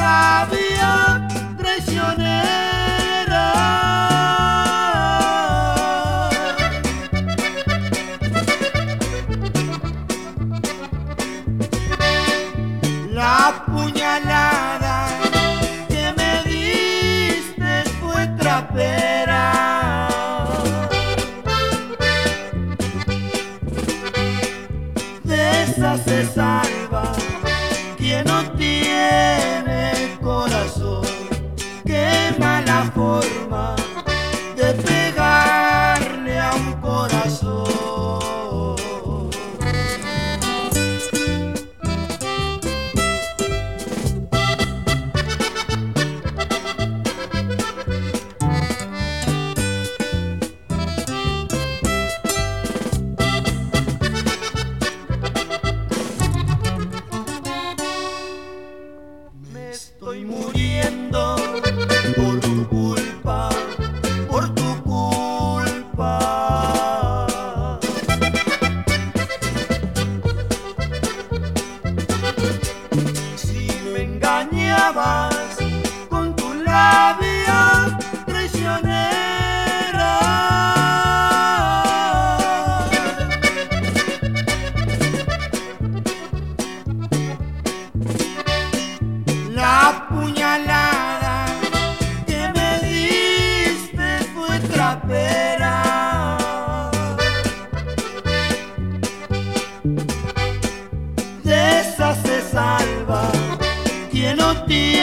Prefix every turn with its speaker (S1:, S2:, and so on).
S1: labia traicionera. La puñalada que me diste fue trapera. De esa se salva quien no tiene corazón. Qué mala forma de pegarle a un corazón. Estoy muriendo por tu culpa, por tu culpa. Si me engañabas con tu labia traicionera. La puñalada que me diste fue trapera. De esa se salva quien no tiene